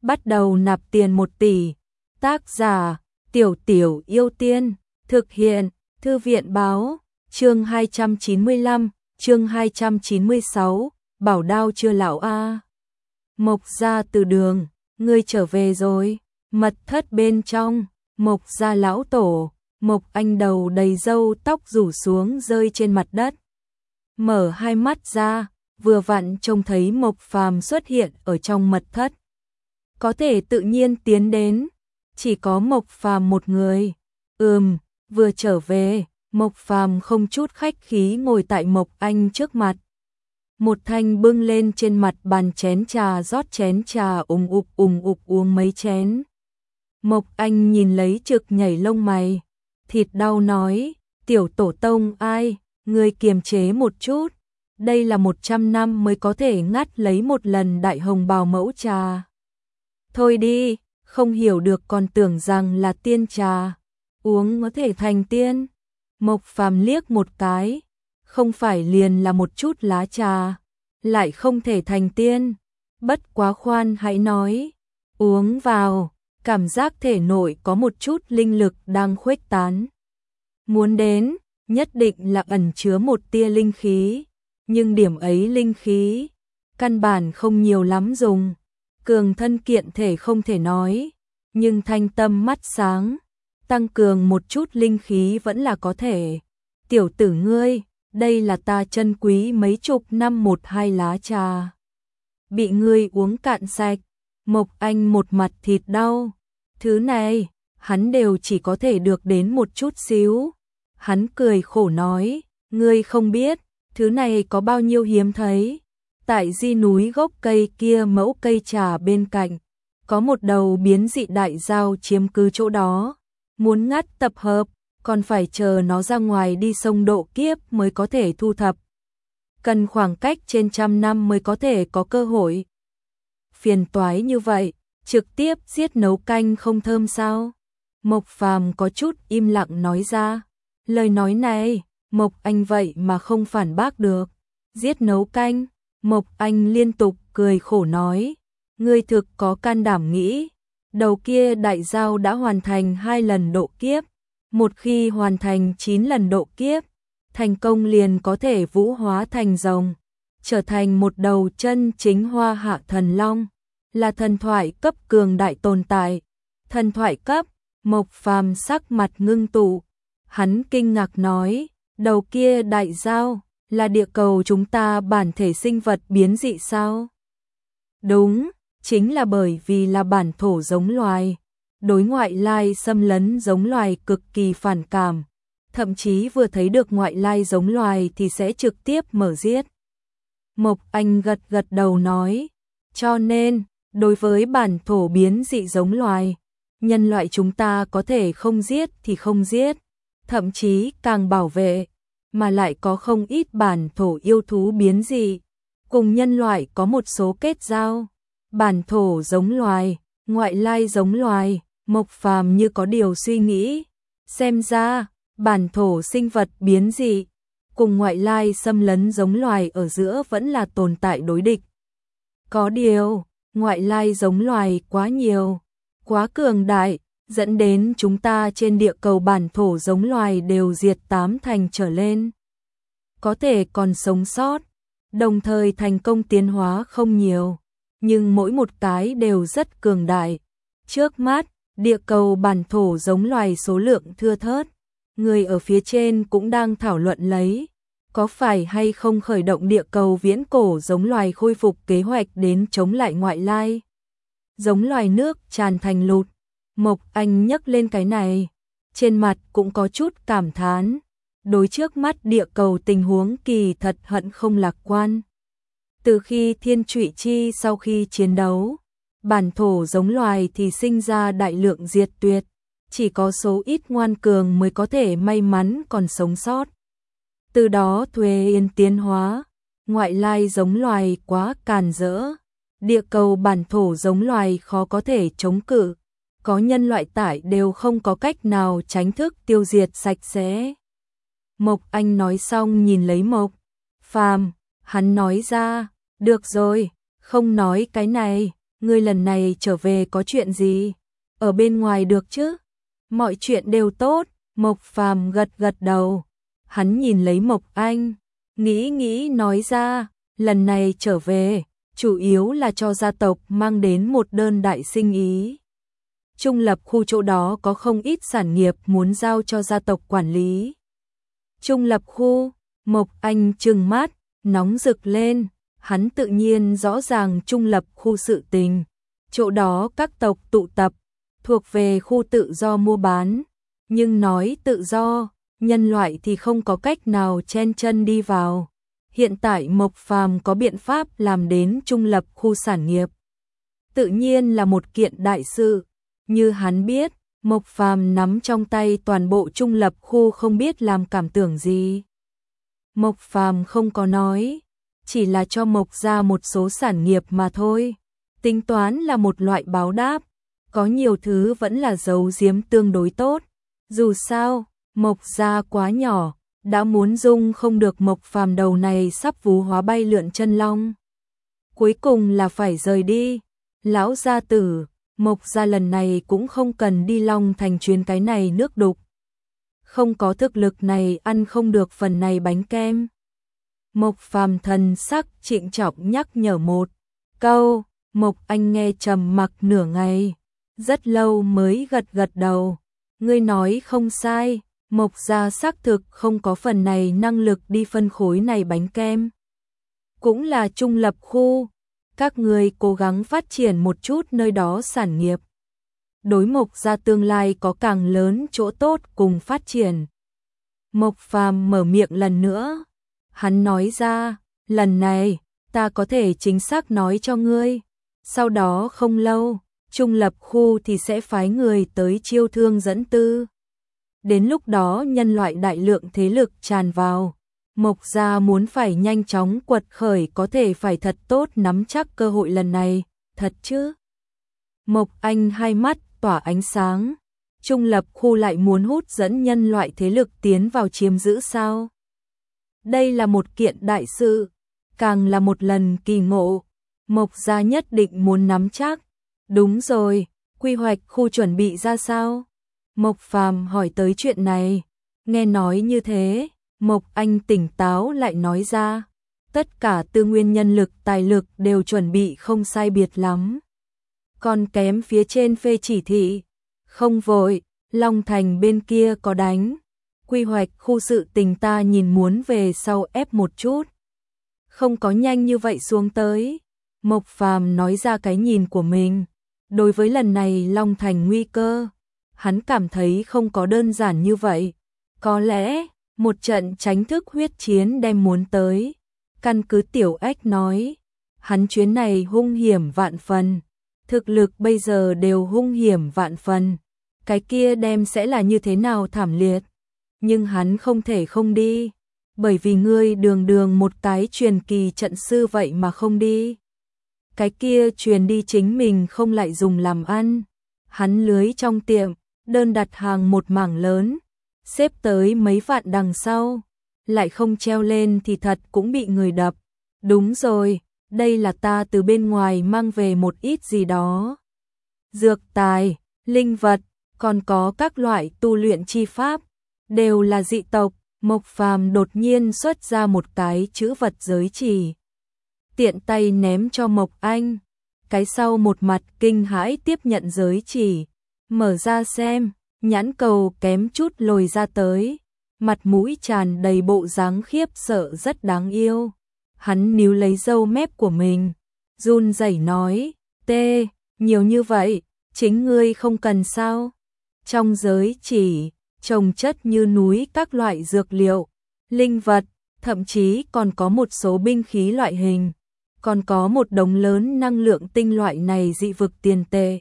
bắt đầu nạp tiền 1 tỷ. Tác giả: Tiểu Tiểu Yêu Tiên. Thực hiện: Thư viện báo. Chương 295, chương 296, bảo đao chưa lão a. Mộc gia từ đường, ngươi trở về rồi. Mật thất bên trong, Mộc gia lão tổ, Mộc Anh đầu đầy râu tóc rủ xuống rơi trên mặt đất. Mở hai mắt ra, vừa vặn trông thấy Mộc Phàm xuất hiện ở trong mật thất. Có thể tự nhiên tiến đến, chỉ có Mộc Phàm một người. Vừa trở về, Mộc Phàm không chút khách khí ngồi tại Mộc Anh trước mặt. Một thanh bưng lên trên mặt bàn chén trà, rót chén trà ùng ục uống mấy chén. Mộc Anh nhìn lấy trực nhảy lông mày, thịt đau nói: Tiểu tổ tông ai, ngươi kiềm chế một chút. Đây là 100 năm mới có thể ngắt lấy một lần đại hồng bào mẫu trà. Thôi đi, không hiểu được còn tưởng rằng là tiên trà, uống có thể thành tiên. Mộc Phàm liếc một cái, không phải liền là một chút lá trà, lại không thể thành tiên. Bất quá khoan hãy nói, uống vào, cảm giác thể nội có một chút linh lực đang khuếch tán. Muốn đến, nhất định là ẩn chứa một tia linh khí, nhưng điểm ấy linh khí, căn bản không nhiều lắm dùng. Cường thân kiện thể không thể nói, nhưng thanh tâm mắt sáng, tăng cường một chút linh khí vẫn là có thể. Tiểu tử ngươi, đây là ta chân quý mấy chục năm 1-2 lá trà, bị ngươi uống cạn sạch. Mộc Anh một mặt thịt đau, thứ này, hắn đều chỉ có thể được đến một chút xíu. Hắn cười khổ nói, ngươi không biết, thứ này có bao nhiêu hiếm thấy. Tại di núi gốc cây kia mẫu cây trà bên cạnh, có một đầu biến dị đại dao chiếm cứ chỗ đó. Muốn ngắt tập hợp, còn phải chờ nó ra ngoài đi sông độ kiếp mới có thể thu thập. Cần khoảng cách trên 100 năm mới có thể có cơ hội. Phiền toái như vậy, trực tiếp giết nấu canh không thơm sao? Mộc Phàm có chút im lặng nói ra. Lời nói này, Mộc Anh vậy mà không phản bác được. Giết nấu canh, Mộc Anh liên tục cười khổ nói. Ngươi thực có can đảm nghĩ, đầu kia đại dao đã hoàn thành 2 lần độ kiếp. Một khi hoàn thành 9 lần độ kiếp, thành công liền có thể vũ hóa thành rồng, trở thành một đầu chân chính hoa hạ thần long, là thần thoại cấp cường đại tồn tại. Thần thoại cấp, Mộc Phàm sắc mặt ngưng tụ, hắn kinh ngạc nói, đầu kia đại dao là địa cầu chúng ta bản thể sinh vật biến dị sao? Đúng, chính là bởi vì là bản thổ giống loài, đối ngoại lai xâm lấn giống loài cực kỳ phản cảm, thậm chí vừa thấy được ngoại lai giống loài thì sẽ trực tiếp mở giết. Mộc Anh gật gật đầu nói, cho nên, đối với bản thổ biến dị giống loài, nhân loại chúng ta có thể không giết thì không giết, thậm chí càng bảo vệ, mà lại có không ít bản thổ yêu thú biến dị, cùng nhân loại có một số kết giao. Bản thổ giống loài, ngoại lai giống loài, Mộc Phàm như có điều suy nghĩ, xem ra, bản thổ sinh vật biến dị, cùng ngoại lai xâm lấn giống loài ở giữa vẫn là tồn tại đối địch. Có điều, ngoại lai giống loài quá nhiều, quá cường đại, dẫn đến chúng ta trên địa cầu bản thổ giống loài đều diệt 8 thành trở lên. Có thể còn sống sót, đồng thời thành công tiến hóa không nhiều, nhưng mỗi một cái đều rất cường đại. Trước mắt, địa cầu bản thổ giống loài số lượng thưa thớt, người ở phía trên cũng đang thảo luận lấy, có phải hay không khởi động địa cầu viễn cổ giống loài khôi phục kế hoạch đến chống lại ngoại lai. Giống loài nước tràn thành lụt, Mộc Anh nhắc lên cái này, trên mặt cũng có chút cảm thán, đối trước mắt địa cầu tình huống kỳ thật hận không lạc quan. Từ khi Thiên Trụy Chi sau khi chiến đấu, bản thổ giống loài thì sinh ra đại lượng diệt tuyệt, chỉ có số ít ngoan cường mới có thể may mắn còn sống sót. Từ đó thuế yên tiến hóa, ngoại lai giống loài quá càn rỡ, địa cầu bản thổ giống loài khó có thể chống cự, có nhân loại tại đều không có cách nào tránh thức tiêu diệt sạch sẽ. Mộc Anh nói xong nhìn lấy Mộc Phàm, hắn nói ra, được rồi, không nói cái này, ngươi lần này trở về có chuyện gì? Ở bên ngoài được chứ? Mọi chuyện đều tốt, Mộc Phàm gật gật đầu. Hắn nhìn lấy Mộc Anh, nghĩ nói ra, lần này trở về, chủ yếu là cho gia tộc mang đến một đơn đại sinh ý. Trung lập khu chỗ đó có không ít sản nghiệp muốn giao cho gia tộc quản lý. Trung lập khu, Mộc Anh trừng mắt, nóng rực lên, hắn tự nhiên rõ ràng trung lập khu sự tình. Chỗ đó các tộc tụ tập, thuộc về khu tự do mua bán, nhưng nói tự do, nhân loại thì không có cách nào chen chân đi vào. Hiện tại Mộc Phàm có biện pháp làm đến trung lập khu sản nghiệp. Tự nhiên là một kiện đại sự, như hắn biết, Mộc Phàm nắm trong tay toàn bộ trung lập khu không biết làm cảm tưởng gì. Mộc Phàm không có nói, chỉ là cho Mộc gia một số sản nghiệp mà thôi. Tính toán là một loại báo đáp, có nhiều thứ vẫn là giấu giếm tương đối tốt. Dù sao, Mộc gia quá nhỏ, đã muốn dung không được Mộc Phàm đầu này sắp vú hóa bay lượn chân long. Cuối cùng là phải rời đi. Lão gia tử, Mộc gia lần này cũng không cần đi Long Thành chuyến cái này nước đục. Không có thực lực này ăn không được phần này bánh kem. Mộc Phàm thần sắc trịnh trọng nhắc nhở một câu, Mộc Anh nghe trầm mặc nửa ngày, rất lâu mới gật gật đầu. Ngươi nói không sai, Mộc gia xác thực không có phần này năng lực đi phân khối này bánh kem. Cũng là trung lập khu, các người cố gắng phát triển một chút nơi đó sản nghiệp. Đối Mộc gia tương lai có càng lớn chỗ tốt cùng phát triển. Mộc Phàm mở miệng lần nữa. Hắn nói ra, lần này, ta có thể chính xác nói cho ngươi. Sau đó không lâu, trung lập khu thì sẽ phái người tới chiêu thương dẫn tư. Đến lúc đó nhân loại đại lượng thế lực tràn vào. Mộc gia muốn phải nhanh chóng quật khởi có thể phải thật tốt nắm chắc cơ hội lần này, thật chứ? Mộc Anh hai mắt tỏa ánh sáng. Trung lập khu lại muốn hút dẫn nhân loại thế lực tiến vào chiếm giữ sao? Đây là một kiện đại sự, càng là một lần kỳ ngộ. Mộc gia nhất định muốn nắm chắc. Đúng rồi, quy hoạch khu chuẩn bị ra sao? Mộc Phàm hỏi tới chuyện này. Nghe nói như thế, Mộc Anh tỉnh táo lại nói ra. Tất cả tư nguyên nhân lực tài lực đều chuẩn bị không sai biệt lắm. Còn kém phía trên phê chỉ thị. Không vội, Long Thành bên kia có đánh. Quy hoạch khu sự tình ta nhìn muốn về sau ép một chút. Không có nhanh như vậy xuống tới. Mộc Phàm nói ra cái nhìn của mình. Đối với lần này Long Thành nguy cơ, hắn cảm thấy không có đơn giản như vậy. Có lẽ, một trận tránh thức huyết chiến đem muốn tới. Căn cứ Tiểu Ếch nói, hắn chuyến này hung hiểm vạn phần. Thực lực bây giờ đều hung hiểm vạn phần. Cái kia đem sẽ là như thế nào thảm liệt. Nhưng hắn không thể không đi. Bởi vì ngươi đường đường một cái truyền kỳ trận sư vậy mà không đi. Cái kia truyền đi chính mình không lại dùng làm ăn. Hắn lưới trong tiệm, đơn đặt hàng một mảng lớn, xếp tới mấy vạn đằng sau. Lại không treo lên thì thật cũng bị người đập. Đúng rồi, đây là ta từ bên ngoài mang về một ít gì đó. Dược tài, linh vật, còn có các loại tu luyện chi pháp, đều là dị tộc. Mộc Phàm đột nhiên xuất ra một cái chữ vật giới chỉ. Tiện tay ném cho Mộc Anh. Cái sau một mặt kinh hãi tiếp nhận giới chỉ. Mở ra xem, nhãn cầu kém chút lồi ra tới. Mặt mũi tràn đầy bộ dáng khiếp sợ rất đáng yêu. Hắn níu lấy râu mép của mình. Run rẩy nói, tê, nhiều như vậy, chính ngươi không cần sao. Trong giới chỉ, trồng chất như núi các loại dược liệu, linh vật, thậm chí còn có một số binh khí loại hình. Còn có một đống lớn năng lượng tinh loại này dị vực tiền tệ.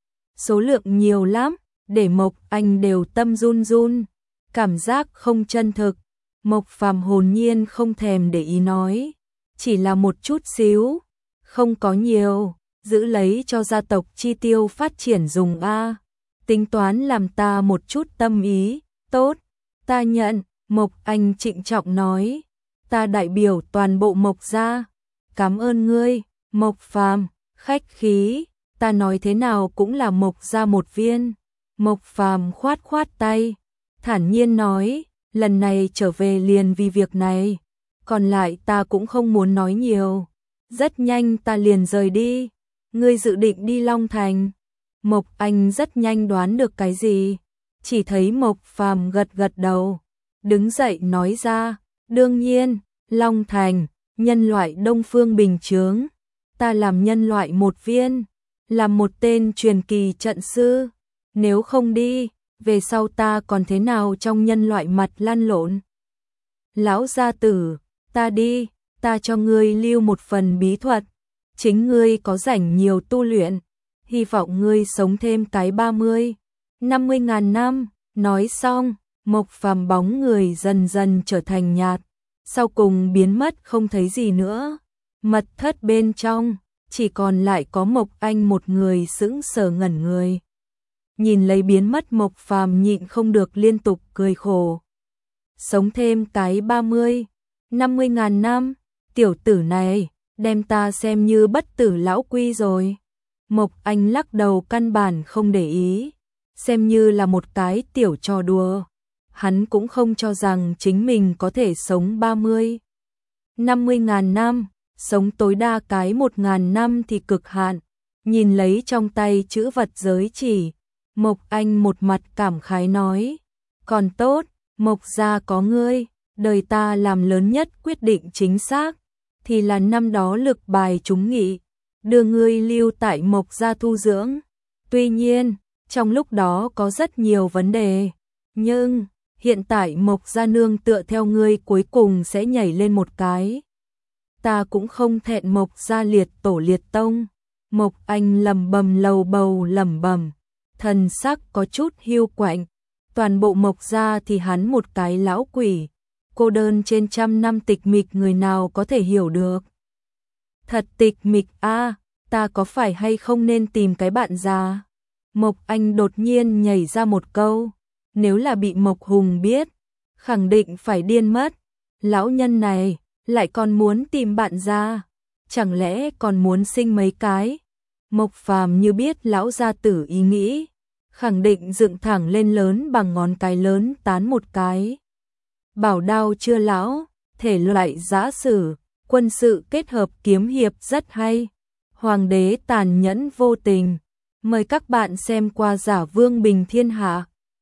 Số lượng nhiều lắm, để Mộc Anh đều tâm run run. Cảm giác không chân thực. Mộc Phàm hồn nhiên không thèm để ý nói. Chỉ là một chút xíu. Không có nhiều. Giữ lấy cho gia tộc chi tiêu phát triển dùng a. Tính toán làm ta một chút tâm ý. Tốt, ta nhận. Mộc Anh trịnh trọng nói. Ta đại biểu toàn bộ Mộc gia. Cảm ơn ngươi, Mộc Phàm, khách khí. ta nói thế nào cũng là Mộc gia một viên. Mộc Phàm khoát khoát tay, thản nhiên nói, lần này trở về liền vì việc này, còn lại ta cũng không muốn nói nhiều. Rất nhanh ta liền rời đi. Ngươi dự định đi Long Thành? Mộc Anh rất nhanh đoán được cái gì, chỉ thấy Mộc Phàm gật gật đầu, đứng dậy nói ra, đương nhiên, Long Thành, nhân loại Đông Phương Bình Chướng, ta làm nhân loại một viên, làm một tên truyền kỳ trận sư, nếu không đi, về sau ta còn thế nào trong nhân loại mặt lăn lộn. Lão gia tử, ta đi, ta cho ngươi lưu một phần bí thuật, chính ngươi có rảnh nhiều tu luyện, hy vọng ngươi sống thêm cái 50 ngàn năm. Nói xong, Mộc Phàm bóng người dần dần trở thành nhạt, sau cùng biến mất không thấy gì nữa. Mật thất bên trong, chỉ còn lại có Mộc Anh một người sững sờ ngẩn người. Nhìn lấy biến mất Mộc Phàm nhịn không được liên tục cười khổ. Sống thêm cái 50 ngàn năm, tiểu tử này, đem ta xem như bất tử lão quy rồi. Mộc Anh lắc đầu căn bản không để ý, xem như là một cái tiểu trò đùa. Hắn cũng không cho rằng chính mình có thể sống 50 ngàn năm, sống tối đa cái 1.000 năm thì cực hạn. Nhìn lấy trong tay chữ vật giới chỉ, Mộc Anh một mặt cảm khái nói, còn tốt, Mộc gia có ngươi, đời ta làm lớn nhất quyết định chính xác, thì là năm đó lực bài trúng nghị, đưa ngươi lưu tại Mộc gia tu dưỡng. Tuy nhiên, trong lúc đó có rất nhiều vấn đề, nhưng hiện tại Mộc gia nương tựa theo ngươi cuối cùng sẽ nhảy lên một cái. Ta cũng không thẹn Mộc gia liệt tổ liệt tông. Mộc Anh lẩm bẩm lầu bầu lẩm bẩm, thần sắc có chút hiu quạnh. Toàn bộ Mộc gia thì hắn một cái lão quỷ, cô đơn trên trăm năm tịch mịch, người nào có thể hiểu được. Thật tịch mịch a, ta có phải hay không nên tìm cái bạn già? Mộc Anh đột nhiên nhảy ra một câu, nếu là bị Mộc Hùng biết, khẳng định phải điên mất. Lão nhân này lại còn muốn tìm bạn già, chẳng lẽ còn muốn sinh mấy cái? Mộc Phàm như biết lão gia tử ý nghĩ, khẳng định dựng thẳng lên lớn bằng ngón cái lớn tán một cái. Bảo đao chưa lão, thể loại giã sử, quân sự kết hợp kiếm hiệp rất hay. Hoàng đế tàn nhẫn vô tình. Mời các bạn xem qua Giả Vương Bình Thiên Hạ.